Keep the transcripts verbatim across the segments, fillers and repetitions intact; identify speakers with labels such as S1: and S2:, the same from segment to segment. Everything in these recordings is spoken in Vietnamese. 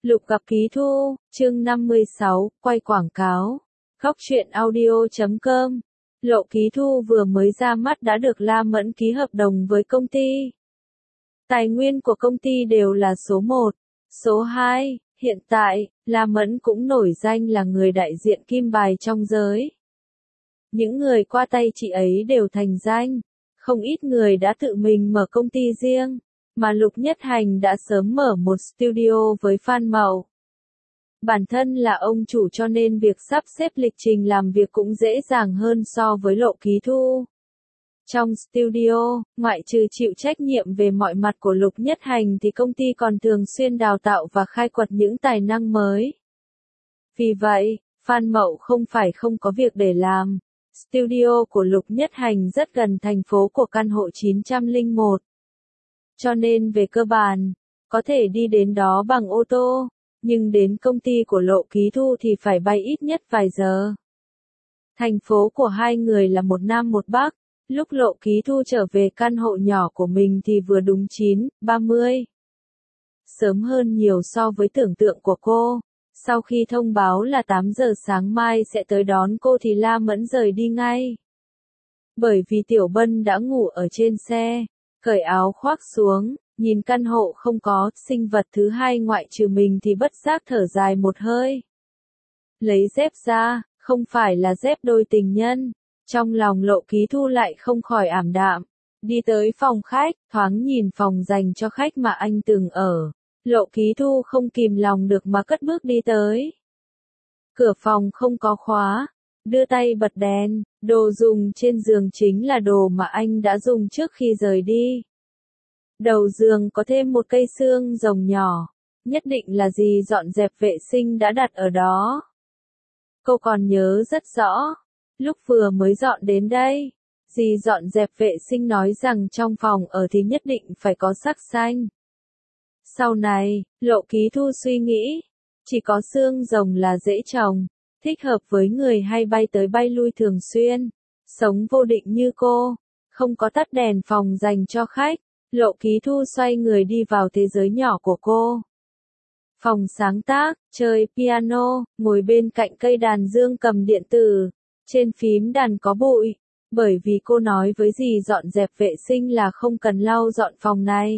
S1: Lục gặp Ký Thu, chương năm mươi sáu, quay quảng cáo. Góc truyện audio chấm com. Lộ Ký Thu vừa mới ra mắt đã được La Mẫn ký hợp đồng với công ty. Tài nguyên của công ty đều là số một, số hai, hiện tại, La Mẫn cũng nổi danh là người đại diện kim bài trong giới. Những người qua tay chị ấy đều thành danh, không ít người đã tự mình mở công ty riêng, mà Lục Nhất Hành đã sớm mở một studio với Phan Mậu. Bản thân là ông chủ cho nên việc sắp xếp lịch trình làm việc cũng dễ dàng hơn so với Lộ Ký Thu. Trong studio, ngoại trừ chịu trách nhiệm về mọi mặt của Lục Nhất Hành thì công ty còn thường xuyên đào tạo và khai quật những tài năng mới. Vì vậy, Phan Mậu không phải không có việc để làm. Studio của Lục Nhất Hành rất gần thành phố của căn hộ chín trăm lẻ một. Cho nên về cơ bản, có thể đi đến đó bằng ô tô, nhưng đến công ty của Lộ Ký Thu thì phải bay ít nhất vài giờ. Thành phố của hai người là một Nam một Bắc, lúc Lộ Ký Thu trở về căn hộ nhỏ của mình thì vừa đúng chín, ba mươi. Sớm hơn nhiều so với tưởng tượng của cô. Sau khi thông báo là tám giờ sáng mai sẽ tới đón cô thì La Mẫn rời đi ngay. Bởi vì Tiểu Bân đã ngủ ở trên xe, cởi áo khoác xuống, nhìn căn hộ không có sinh vật thứ hai ngoại trừ mình thì bất giác thở dài một hơi. Lấy dép ra, không phải là dép đôi tình nhân, trong lòng Lộ Ký Thu lại không khỏi ảm đạm. Đi tới phòng khách, thoáng nhìn phòng dành cho khách mà anh từng ở. Lộ Ký Thu không kìm lòng được mà cất bước đi tới. Cửa phòng không có khóa, đưa tay bật đèn, đồ dùng trên giường chính là đồ mà anh đã dùng trước khi rời đi. Đầu giường có thêm một cây xương rồng nhỏ, nhất định là dì dọn dẹp vệ sinh đã đặt ở đó. Cô còn nhớ rất rõ, lúc vừa mới dọn đến đây, dì dọn dẹp vệ sinh nói rằng trong phòng ở thì nhất định phải có sắc xanh. Sau này, Lộ Ký Thu suy nghĩ, chỉ có xương rồng là dễ trồng, thích hợp với người hay bay tới bay lui thường xuyên, sống vô định như cô, không có tắt đèn phòng dành cho khách. Lộ Ký Thu xoay người đi vào thế giới nhỏ của cô. Phòng sáng tác, chơi piano, ngồi bên cạnh cây đàn dương cầm điện tử, trên phím đàn có bụi, bởi vì cô nói với dì dọn dẹp vệ sinh là không cần lau dọn phòng này.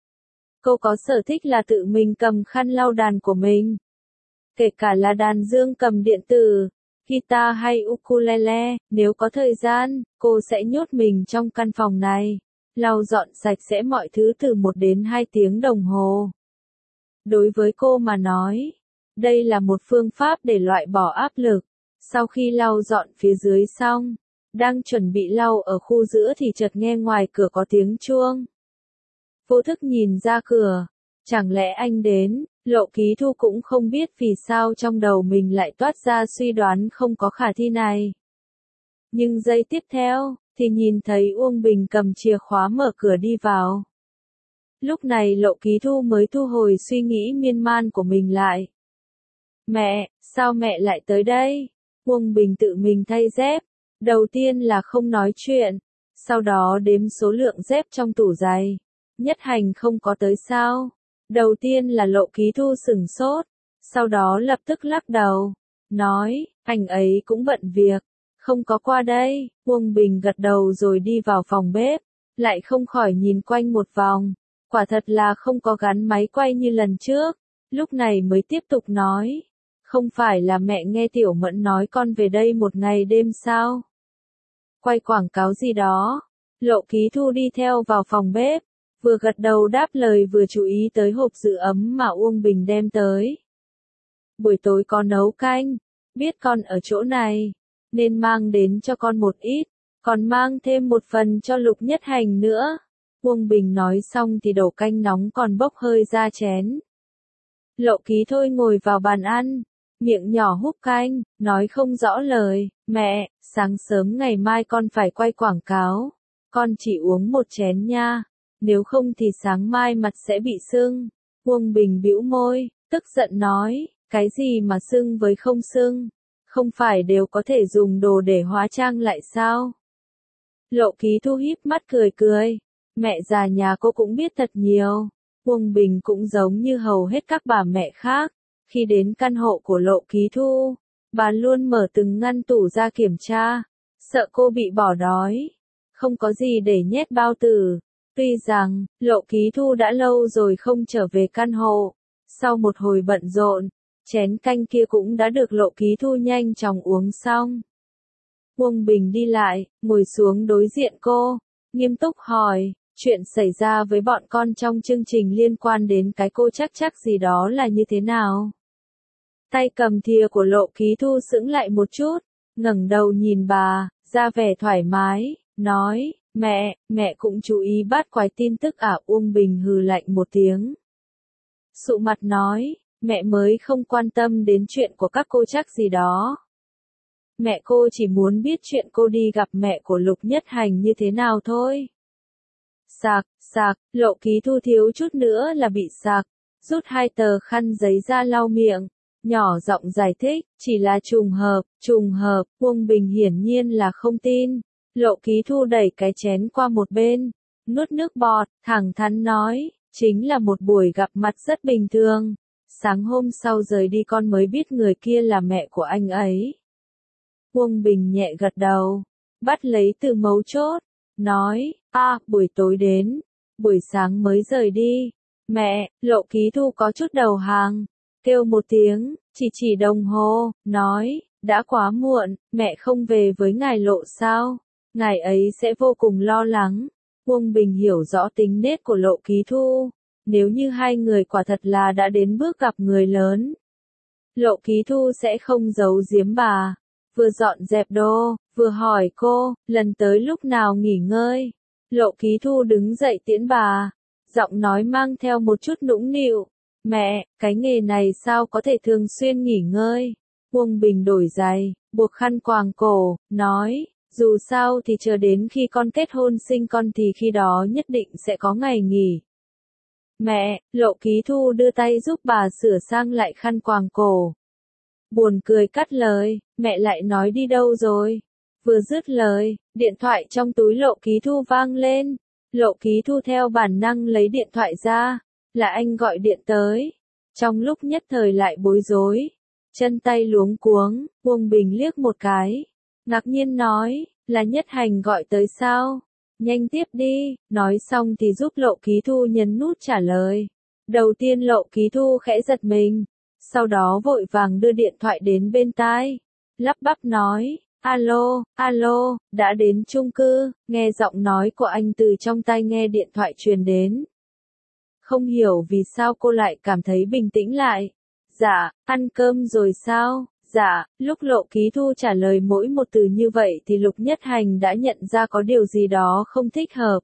S1: Cô có sở thích là tự mình cầm khăn lau đàn của mình. Kể cả là đàn dương cầm điện tử, guitar hay ukulele, nếu có thời gian, cô sẽ nhốt mình trong căn phòng này, lau dọn sạch sẽ mọi thứ từ một đến hai tiếng đồng hồ. Đối với cô mà nói, đây là một phương pháp để loại bỏ áp lực. Sau khi lau dọn phía dưới xong, đang chuẩn bị lau ở khu giữa thì chợt nghe ngoài cửa có tiếng chuông. Vô thức nhìn ra cửa, chẳng lẽ anh đến? Lộ Ký Thu cũng không biết vì sao trong đầu mình lại toát ra suy đoán không có khả thi này. Nhưng giây tiếp theo, thì nhìn thấy Uông Bình cầm chìa khóa mở cửa đi vào. Lúc này Lộ Ký Thu mới thu hồi suy nghĩ miên man của mình lại. Mẹ, sao mẹ lại tới đây? Uông Bình tự mình thay dép, đầu tiên là không nói chuyện, sau đó đếm số lượng dép trong tủ giày. Nhất Hành không có tới sao? Đầu tiên là Lộ Ký Thu sửng sốt, sau đó lập tức lắc đầu, nói, anh ấy cũng bận việc, không có qua đây. Uông Bình gật đầu rồi đi vào phòng bếp, lại không khỏi nhìn quanh một vòng, quả thật là không có gắn máy quay như lần trước, lúc này mới tiếp tục nói, không phải là mẹ nghe Tiểu Mẫn nói con về đây một ngày đêm sao? Quay quảng cáo gì đó? Lộ Ký Thu đi theo vào phòng bếp, vừa gật đầu đáp lời vừa chú ý tới hộp giữ ấm mà Uông Bình đem tới. Buổi tối có nấu canh, biết con ở chỗ này, nên mang đến cho con một ít, còn mang thêm một phần cho Lục Nhất Hành nữa. Uông Bình nói xong thì đổ canh nóng còn bốc hơi ra chén. Lộ Ký Thôi ngồi vào bàn ăn, miệng nhỏ húp canh, nói không rõ lời, mẹ, sáng sớm ngày mai con phải quay quảng cáo, con chỉ uống một chén nha. Nếu không thì sáng mai mặt sẽ bị sưng. Uông Bình bĩu môi, tức giận nói, cái gì mà sưng với không sưng, không phải đều có thể dùng đồ để hóa trang lại sao? Lộ Ký Thu híp mắt cười cười, mẹ già nhà cô cũng biết thật nhiều, Uông Bình cũng giống như hầu hết các bà mẹ khác, khi đến căn hộ của Lộ Ký Thu, bà luôn mở từng ngăn tủ ra kiểm tra, sợ cô bị bỏ đói, không có gì để nhét bao tử. Tuy rằng, Lộ Ký Thu đã lâu rồi không trở về căn hộ, sau một hồi bận rộn, chén canh kia cũng đã được Lộ Ký Thu nhanh chóng uống xong. Uông Bình đi lại, ngồi xuống đối diện cô, nghiêm túc hỏi, chuyện xảy ra với bọn con trong chương trình liên quan đến cái cô chắc chắc gì đó là như thế nào? Tay cầm thìa của Lộ Ký Thu sững lại một chút, ngẩng đầu nhìn bà, ra vẻ thoải mái, nói, mẹ, mẹ cũng chú ý bắt quái tin tức à? Uông Bình hừ lạnh một tiếng. Sụ mặt nói, mẹ mới không quan tâm đến chuyện của các cô chắc gì đó. Mẹ cô chỉ muốn biết chuyện cô đi gặp mẹ của Lục Nhất Hành như thế nào thôi. Sạc, sạc, Lộ Ký Thu thiếu chút nữa là bị sạc, rút hai tờ khăn giấy ra lau miệng, nhỏ giọng giải thích, chỉ là trùng hợp, trùng hợp. Uông Bình hiển nhiên là không tin. Lộ Ký Thu đẩy cái chén qua một bên, nuốt nước bọt, thẳng thắn nói, chính là một buổi gặp mặt rất bình thường. Sáng hôm sau rời đi con mới biết người kia là mẹ của anh ấy. Uông Bình nhẹ gật đầu, bắt lấy từ mấu chốt, nói, a, buổi tối đến, buổi sáng mới rời đi. Mẹ, Lộ Ký Thu có chút đầu hàng, kêu một tiếng, chỉ chỉ đồng hồ, nói, đã quá muộn, mẹ không về với ngài Lộ sao? Ngài ấy sẽ vô cùng lo lắng. Uông Bình hiểu rõ tính nết của Lộ Ký Thu, nếu như hai người quả thật là đã đến bước gặp người lớn, Lộ Ký Thu sẽ không giấu giếm bà, vừa dọn dẹp đồ, vừa hỏi cô, lần tới lúc nào nghỉ ngơi. Lộ Ký Thu đứng dậy tiễn bà, giọng nói mang theo một chút nũng nịu, mẹ, cái nghề này sao có thể thường xuyên nghỉ ngơi. Uông Bình đổi giày, buộc khăn quàng cổ, nói, dù sao thì chờ đến khi con kết hôn sinh con thì khi đó nhất định sẽ có ngày nghỉ. Mẹ, Lộ Ký Thu đưa tay giúp bà sửa sang lại khăn quàng cổ. Buồn cười cắt lời, mẹ lại nói đi đâu rồi? Vừa dứt lời, điện thoại trong túi Lộ Ký Thu vang lên. Lộ Ký Thu theo bản năng lấy điện thoại ra, là anh gọi điện tới. Trong lúc nhất thời lại bối rối, chân tay luống cuống, Uông Bình liếc một cái, ngạc nhiên nói, là Nhất Hành gọi tới sao? Nhanh tiếp đi, nói xong thì giúp Lộ Ký Thu nhấn nút trả lời. Đầu tiên Lộ Ký Thu khẽ giật mình, sau đó vội vàng đưa điện thoại đến bên tai, lắp bắp nói, alo, alo, đã đến chung cư. Nghe giọng nói của anh từ trong tai nghe điện thoại truyền đến. Không hiểu vì sao cô lại cảm thấy bình tĩnh lại. Dạ, ăn cơm rồi sao? Dạ, lúc Lộ Ký Thu trả lời mỗi một từ như vậy thì Lục Nhất Hành đã nhận ra có điều gì đó không thích hợp.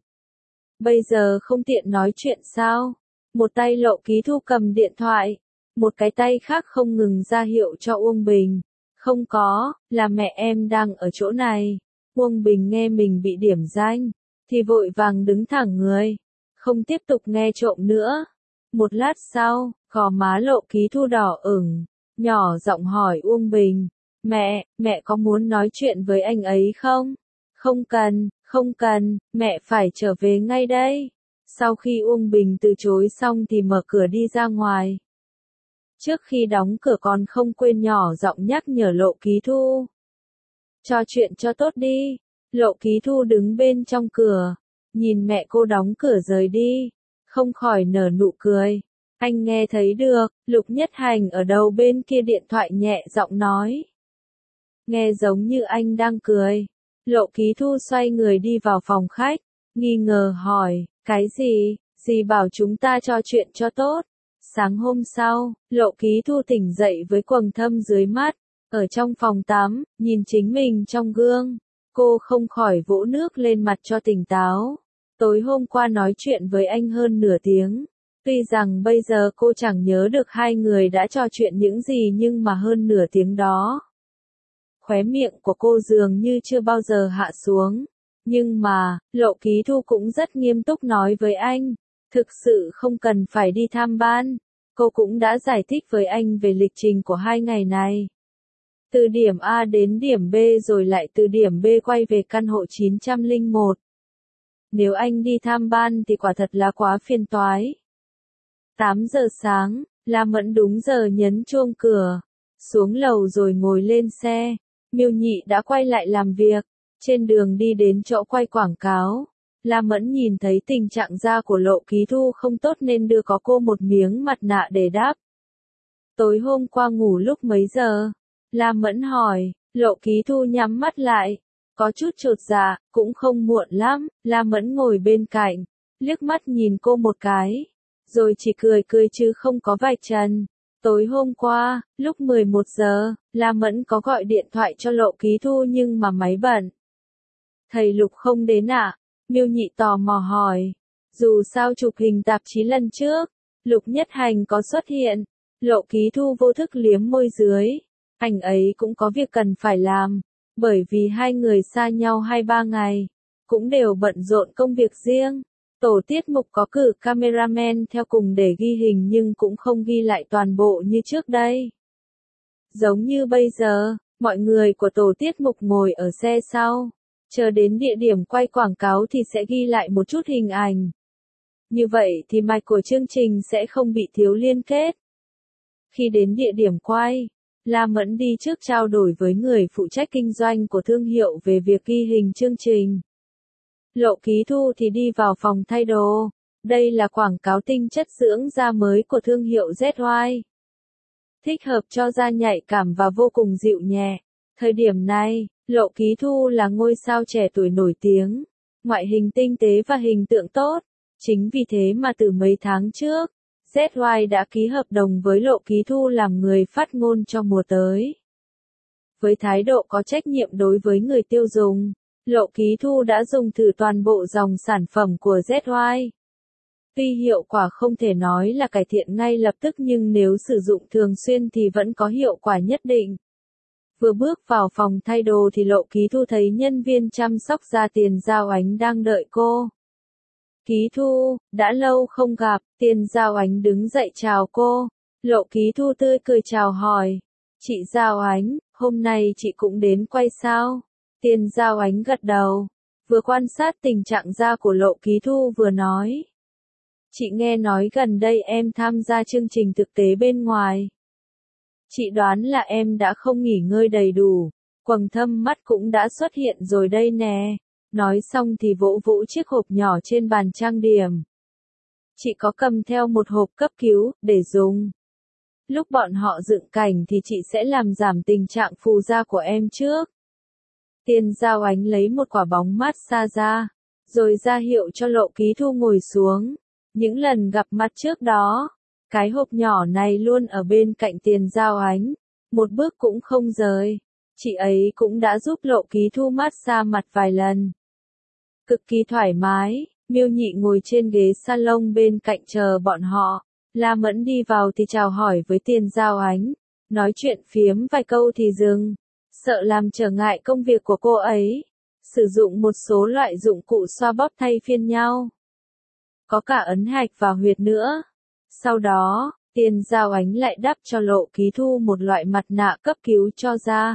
S1: Bây giờ không tiện nói chuyện sao? Một tay Lộ Ký Thu cầm điện thoại, một cái tay khác không ngừng ra hiệu cho Uông Bình. Không có, là mẹ em đang ở chỗ này. Uông Bình nghe mình bị điểm danh, thì vội vàng đứng thẳng người, không tiếp tục nghe trộm nữa. Một lát sau, gò má Lộ Ký Thu đỏ ửng, nhỏ giọng hỏi Uông Bình, mẹ, mẹ có muốn nói chuyện với anh ấy không? Không cần, không cần, mẹ phải trở về ngay đây. Sau khi Uông Bình từ chối xong thì mở cửa đi ra ngoài. Trước khi đóng cửa còn không quên nhỏ giọng nhắc nhở Lộ Ký Thu. Trò chuyện cho tốt đi. Lộ Ký Thu đứng bên trong cửa, nhìn mẹ cô đóng cửa rời đi, không khỏi nở nụ cười. Anh nghe thấy được, Lục Nhất Hành ở đầu bên kia điện thoại nhẹ giọng nói. Nghe giống như anh đang cười. Lộ Ký Thu xoay người đi vào phòng khách, nghi ngờ hỏi, cái gì, gì bảo chúng ta trò chuyện cho tốt. Sáng hôm sau, Lộ Ký Thu tỉnh dậy với quầng thâm dưới mắt, ở trong phòng tắm, nhìn chính mình trong gương, cô không khỏi vỗ nước lên mặt cho tỉnh táo. Tối hôm qua nói chuyện với anh hơn nửa tiếng, tuy rằng bây giờ cô chẳng nhớ được hai người đã trò chuyện những gì nhưng mà hơn nửa tiếng đó. Khóe miệng của cô dường như chưa bao giờ hạ xuống, nhưng mà, Lộ Ký Thu cũng rất nghiêm túc nói với anh. Thực sự không cần phải đi tham ban. Cô cũng đã giải thích với anh về lịch trình của hai ngày này. Từ điểm A đến điểm B rồi lại từ điểm B quay về căn hộ chín không một. Nếu anh đi tham ban thì quả thật là quá phiền toái. tám giờ sáng, La Mẫn đúng giờ nhấn chuông cửa, xuống lầu rồi ngồi lên xe. Miêu Nhị đã quay lại làm việc, trên đường đi đến chỗ quay quảng cáo. La Mẫn nhìn thấy tình trạng da của Lộ Ký Thu không tốt nên đưa có cô một miếng mặt nạ để đắp. Tối hôm qua ngủ lúc mấy giờ? La Mẫn hỏi. Lộ Ký Thu nhắm mắt lại, có chút chột dạ, cũng không muộn lắm. La Mẫn ngồi bên cạnh, liếc mắt nhìn cô một cái, rồi chỉ cười cười chứ không có vạch trần. Tối hôm qua, lúc mười một giờ, La Mẫn có gọi điện thoại cho Lộ Ký Thu nhưng mà máy bận. Thầy Lục không đến ạ? À? Miêu Nhị tò mò hỏi. Dù sao chụp hình tạp chí lần trước, Lục Nhất Hành có xuất hiện. Lộ Ký Thu vô thức liếm môi dưới. Anh ấy cũng có việc cần phải làm, bởi vì hai người xa nhau hai ba ngày, cũng đều bận rộn công việc riêng. Tổ tiết mục có cử cameraman theo cùng để ghi hình nhưng cũng không ghi lại toàn bộ như trước đây. Giống như bây giờ, mọi người của tổ tiết mục ngồi ở xe sau, chờ đến địa điểm quay quảng cáo thì sẽ ghi lại một chút hình ảnh. Như vậy thì mạch của chương trình sẽ không bị thiếu liên kết. Khi đến địa điểm quay, La Mẫn đi trước trao đổi với người phụ trách kinh doanh của thương hiệu về việc ghi hình chương trình. Lộ Ký Thu thì đi vào phòng thay đồ. Đây là quảng cáo tinh chất dưỡng da mới của thương hiệu Z Y. Thích hợp cho da nhạy cảm và vô cùng dịu nhẹ. Thời điểm này, Lộ Ký Thu là ngôi sao trẻ tuổi nổi tiếng, ngoại hình tinh tế và hình tượng tốt. Chính vì thế mà từ mấy tháng trước, Z Y đã ký hợp đồng với Lộ Ký Thu làm người phát ngôn cho mùa tới. Với thái độ có trách nhiệm đối với người tiêu dùng, Lộ Ký Thu đã dùng thử toàn bộ dòng sản phẩm của Z Y. Tuy hiệu quả không thể nói là cải thiện ngay lập tức nhưng nếu sử dụng thường xuyên thì vẫn có hiệu quả nhất định. Vừa bước vào phòng thay đồ thì Lộ Ký Thu thấy nhân viên chăm sóc da Tiền Giao Ánh đang đợi cô. Ký Thu, đã lâu không gặp. Tiền Giao Ánh đứng dậy chào cô. Lộ Ký Thu tươi cười chào hỏi. Chị Giao Ánh, hôm nay chị cũng đến quay sao? Tiền Giao Ánh gật đầu, vừa quan sát tình trạng da của Lộ Ký Thu vừa nói. Chị nghe nói gần đây em tham gia chương trình thực tế bên ngoài. Chị đoán là em đã không nghỉ ngơi đầy đủ, quầng thâm mắt cũng đã xuất hiện rồi đây nè. Nói xong thì vỗ vỗ chiếc hộp nhỏ trên bàn trang điểm. Chị có cầm theo một hộp cấp cứu, để dùng. Lúc bọn họ dựng cảnh thì chị sẽ làm giảm tình trạng phù da của em trước. Tiền Giao Ánh lấy một quả bóng massage ra, rồi ra hiệu cho Lộ Ký Thu ngồi xuống. Những lần gặp mặt trước đó, cái hộp nhỏ này luôn ở bên cạnh Tiền Giao Ánh, một bước cũng không rời. Chị ấy cũng đã giúp Lộ Ký Thu massage mặt vài lần. Cực kỳ thoải mái, Miêu Nhị ngồi trên ghế salon bên cạnh chờ bọn họ. La Mẫn đi vào thì chào hỏi với Tiền Giao Ánh, nói chuyện phiếm vài câu thì dừng, sợ làm trở ngại công việc của cô ấy. Sử dụng một số loại dụng cụ xoa bóp thay phiên nhau. Có cả ấn hạch và huyệt nữa. Sau đó, Tiền Giao Ánh lại đắp cho Lộ Ký Thu một loại mặt nạ cấp cứu cho da.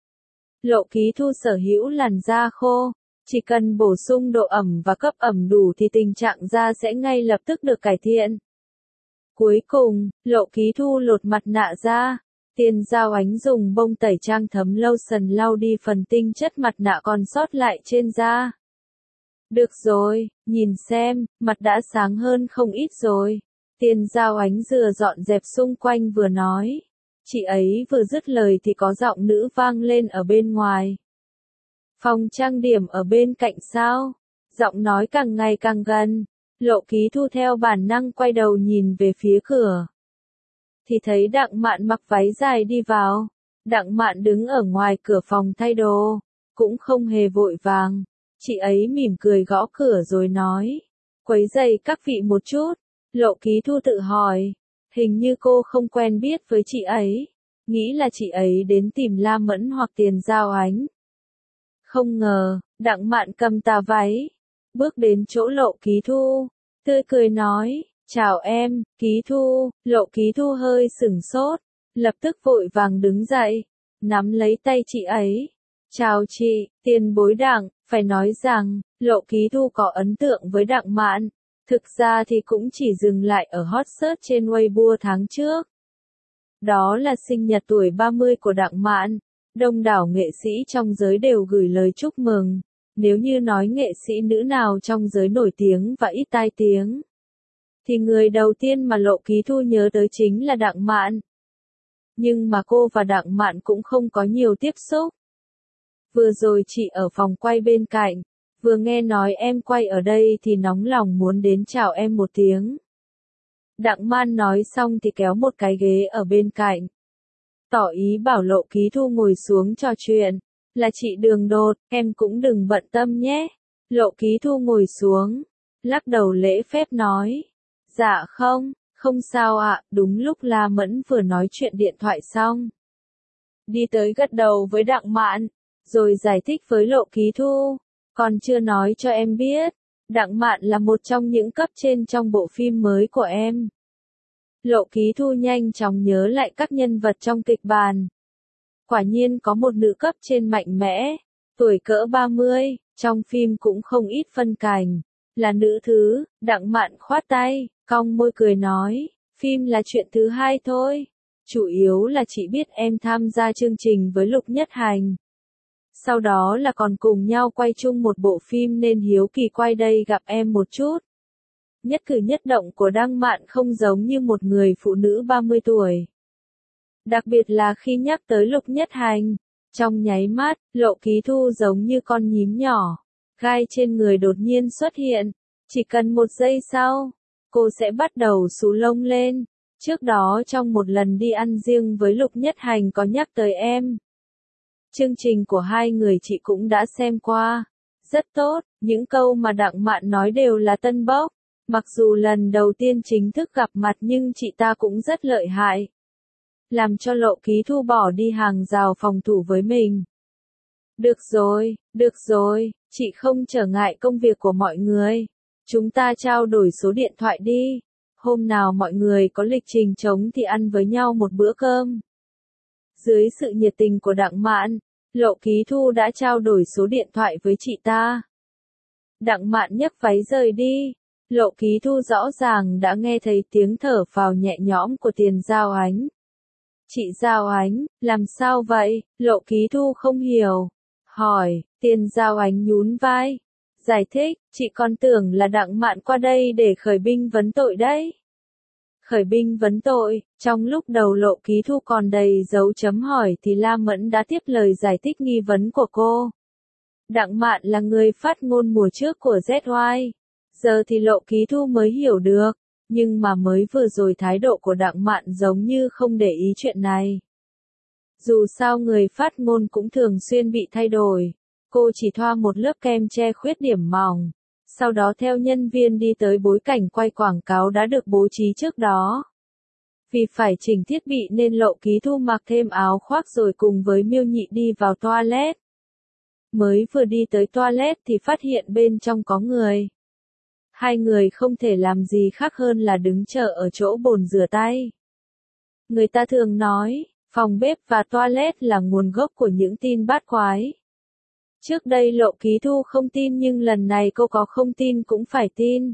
S1: Lộ Ký Thu sở hữu làn da khô, chỉ cần bổ sung độ ẩm và cấp ẩm đủ thì tình trạng da sẽ ngay lập tức được cải thiện. Cuối cùng, Lộ Ký Thu lột mặt nạ ra. Tiền Giao Ánh dùng bông tẩy trang thấm lotion lau đi phần tinh chất mặt nạ còn sót lại trên da. Được rồi, nhìn xem, mặt đã sáng hơn không ít rồi. Tiền Giao Ánh vừa dọn dẹp xung quanh vừa nói. Chị ấy vừa dứt lời thì có giọng nữ vang lên ở bên ngoài. Phòng trang điểm ở bên cạnh sao? Giọng nói càng ngày càng gần. Lộ Ký Thu theo bản năng quay đầu nhìn về phía cửa. Thì thấy Đặng Mạn mặc váy dài đi vào. Đặng Mạn đứng ở ngoài cửa phòng thay đồ, cũng không hề vội vàng. Chị ấy mỉm cười gõ cửa rồi nói. Quấy rầy các vị một chút. Lộ Ký Thu tự hỏi. Hình như cô không quen biết với chị ấy. Nghĩ là chị ấy đến tìm La Mẫn hoặc Tiền Giao Ánh. Không ngờ, Đặng Mạn cầm tà váy, bước đến chỗ Lộ Ký Thu, tươi cười nói, chào em, Ký Thu. Lộ Ký Thu hơi sửng sốt, lập tức vội vàng đứng dậy, nắm lấy tay chị ấy. Chào chị, tiền bối Đặng, phải nói rằng, Lộ Ký Thu có ấn tượng với Đặng Mạn. Thực ra thì cũng chỉ dừng lại ở hot search trên Weibo tháng trước. Đó là sinh nhật tuổi ba mươi của Đặng Mạn. Đông đảo nghệ sĩ trong giới đều gửi lời chúc mừng. Nếu như nói nghệ sĩ nữ nào trong giới nổi tiếng và ít tai tiếng, thì người đầu tiên mà Lộ Ký Thu nhớ tới chính là Đặng Mạn. Nhưng mà cô và Đặng Mạn cũng không có nhiều tiếp xúc. Vừa rồi chị ở phòng quay bên cạnh, vừa nghe nói em quay ở đây thì nóng lòng muốn đến chào em một tiếng. Đặng Mạn nói xong thì kéo một cái ghế ở bên cạnh, tỏ ý bảo Lộ Ký Thu ngồi xuống trò chuyện. Là chị Đường Đột, em cũng đừng bận tâm nhé. Lộ Ký Thu ngồi xuống, lắc đầu lễ phép nói. Dạ không, không sao ạ. Đúng lúc La Mẫn vừa nói chuyện điện thoại xong, đi tới gật đầu với Đặng Mạn, rồi giải thích với Lộ Ký Thu. Còn chưa nói cho em biết, Đặng Mạn là một trong những cấp trên trong bộ phim mới của em. Lộ Ký Thu nhanh chóng nhớ lại các nhân vật trong kịch bản. Quả nhiên có một nữ cấp trên mạnh mẽ, tuổi cỡ ba mươi, trong phim cũng không ít phân cảnh, là nữ thứ. Đặng Mạn khoát tay, cong môi cười nói, phim là chuyện thứ hai thôi. Chủ yếu là chị biết em tham gia chương trình với Lục Nhất Hành. Sau đó là còn cùng nhau quay chung một bộ phim nên hiếu kỳ quay đây gặp em một chút. Nhất cử nhất động của Đặng Mạn không giống như một người phụ nữ ba mươi tuổi. Đặc biệt là khi nhắc tới Lục Nhất Hành, trong nháy mắt, Lộ Ký Thu giống như con nhím nhỏ, gai trên người đột nhiên xuất hiện. Chỉ cần một giây sau, cô sẽ bắt đầu xù lông lên. Trước đó trong một lần đi ăn riêng với Lục Nhất Hành có nhắc tới em. Chương trình của hai người chị cũng đã xem qua. Rất tốt, những câu mà Đặng Mạn nói đều là tân bốc. Mặc dù lần đầu tiên chính thức gặp mặt nhưng chị ta cũng rất lợi hại. Làm cho Lộ Ký Thu bỏ đi hàng rào phòng thủ với mình. Được rồi, được rồi, chị không trở ngại công việc của mọi người. Chúng ta trao đổi số điện thoại đi. Hôm nào mọi người có lịch trình trống thì ăn với nhau một bữa cơm. Dưới sự nhiệt tình của Đặng Mạn, Lộ Ký Thu đã trao đổi số điện thoại với chị ta. Đặng Mạn nhấc váy rời đi. Lộ Ký Thu rõ ràng đã nghe thấy tiếng thở phào nhẹ nhõm của Tiền Giao Ánh. Chị Giao Ánh, làm sao vậy? Lộ Ký Thu không hiểu. Hỏi, Tiền Giao Ánh nhún vai. Giải thích, chị còn tưởng là Đặng Mạn qua đây để khởi binh vấn tội đấy. Khởi binh vấn tội, trong lúc đầu Lộ Ký Thu còn đầy dấu chấm hỏi thì La Mẫn đã tiếp lời giải thích nghi vấn của cô. Đặng Mạn là người phát ngôn mùa trước của Z Y. Giờ thì Lộ Ký Thu mới hiểu được. Nhưng mà mới vừa rồi thái độ của Đặng Mạn giống như không để ý chuyện này. Dù sao người phát ngôn cũng thường xuyên bị thay đổi. Cô chỉ thoa một lớp kem che khuyết điểm mỏng. Sau đó theo nhân viên đi tới bối cảnh quay quảng cáo đã được bố trí trước đó. Vì phải chỉnh thiết bị nên Lộ Ký Thu mặc thêm áo khoác rồi cùng với Miêu Nhị đi vào toilet. Mới vừa đi tới toilet thì phát hiện bên trong có người. Hai người không thể làm gì khác hơn là đứng chờ ở chỗ bồn rửa tay. Người ta thường nói, phòng bếp và toilet là nguồn gốc của những tin bát quái. Trước đây Lộ Ký Thu không tin nhưng lần này cô có không tin cũng phải tin.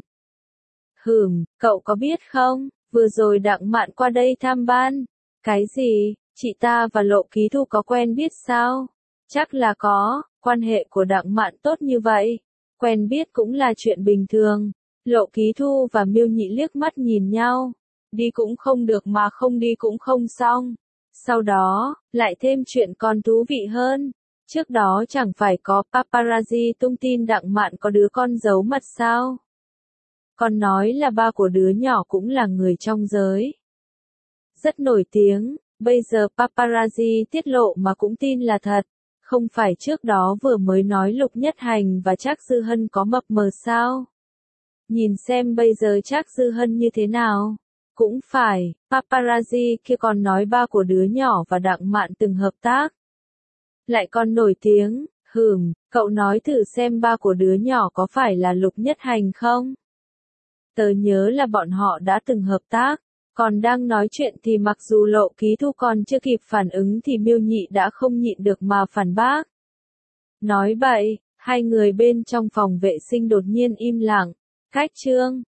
S1: Hừm, cậu có biết không, vừa rồi Đặng Mạn qua đây tham ban. Cái gì, chị ta và Lộ Ký Thu có quen biết sao? Chắc là có, quan hệ của Đặng Mạn tốt như vậy. Quen biết cũng là chuyện bình thường. Lộ Ký Thu và Miêu Nhị liếc mắt nhìn nhau. Đi cũng không được mà không đi cũng không xong. Sau đó, lại thêm chuyện còn thú vị hơn. Trước đó chẳng phải có paparazzi tung tin Đặng Mạn có đứa con giấu mặt sao? Còn nói là ba của đứa nhỏ cũng là người trong giới. Rất nổi tiếng, bây giờ paparazzi tiết lộ mà cũng tin là thật. Không phải trước đó vừa mới nói Lục Nhất Hành và Trác Dư Hân có mập mờ sao? Nhìn xem bây giờ Trác Dư Hân như thế nào? Cũng phải, paparazzi kia còn nói ba của đứa nhỏ và Đặng Mạn từng hợp tác. Lại còn nổi tiếng, hừm, cậu nói thử xem ba của đứa nhỏ có phải là Lục Nhất Hành không? Tớ nhớ là bọn họ đã từng hợp tác. Còn đang nói chuyện thì mặc dù Lộ Ký Thu còn chưa kịp phản ứng thì Miêu Nhị đã không nhịn được mà phản bác. Nói bậy, hai người bên trong phòng vệ sinh đột nhiên im lặng. Cách trương,